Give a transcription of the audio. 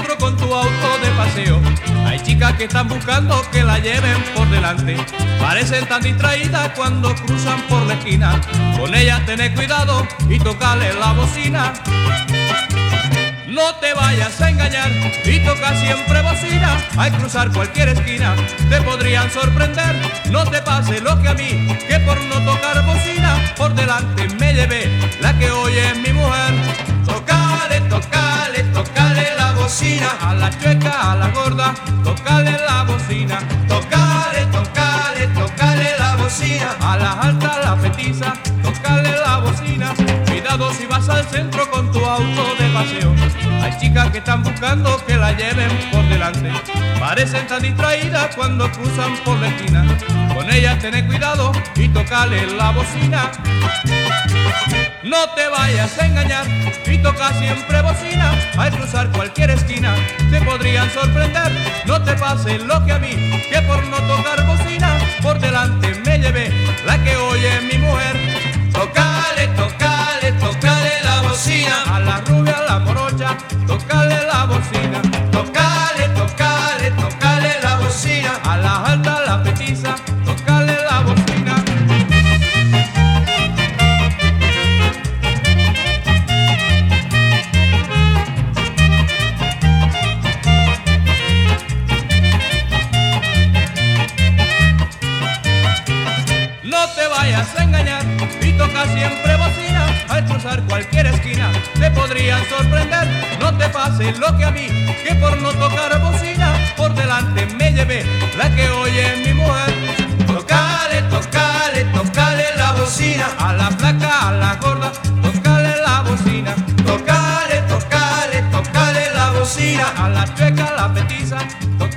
centro con tu auto de paseo. Hay chicas que están buscando que la lleven por delante. Parecen tan distraídas cuando cruzan por la esquina. Con ellas tenés cuidado y tocale la bocina. No te vayas a engañar y toca siempre bocina. Al cruzar cualquier esquina te podrían sorprender. No te pase lo que a mí, que por no tocar bocina por delante me llevé la que hoy es mi mujer. Tocale, tocale, tocale la bocina. A la chueca, a la gorda, tocale la bocina. Tocale, tocale, tocale la bocina. A la alta, a la petiza, tocale la bocina. Cuidado si vas al centro con tu auto de paseo. Hay chicas que están buscando que la lleven por delante. Parecen tan distraídas cuando cruzan por la esquina. Con ellas tenés cuidado y tocale la bocina. No te vayas a engañar y toca siempre bocina. Al cruzar cualquier esquina te podrían sorprender. No te pase lo que a mí, que por no tocar bocina por delante me llevé la que hoy es mi mujer. Tocale, tocale, tocale la bocina. A la rubia, a la morocha, tocale la bocina. Tocale, tocale, tocale la bocina. A la alta, a la petiza, tocale la bocina. No te vayas a engañar y toca siempre bocina. Al cruzar cualquier esquina te podrían sorprender. No te pase lo que a mí, que por no tocar bocina por delante me llevé la que hoy es mi mujer. Tocale, tocale, tocale la bocina. A la flaca, a la gorda, tocale la bocina. Tocale, tocale, tocale la bocina. A la chueca, a la petiza,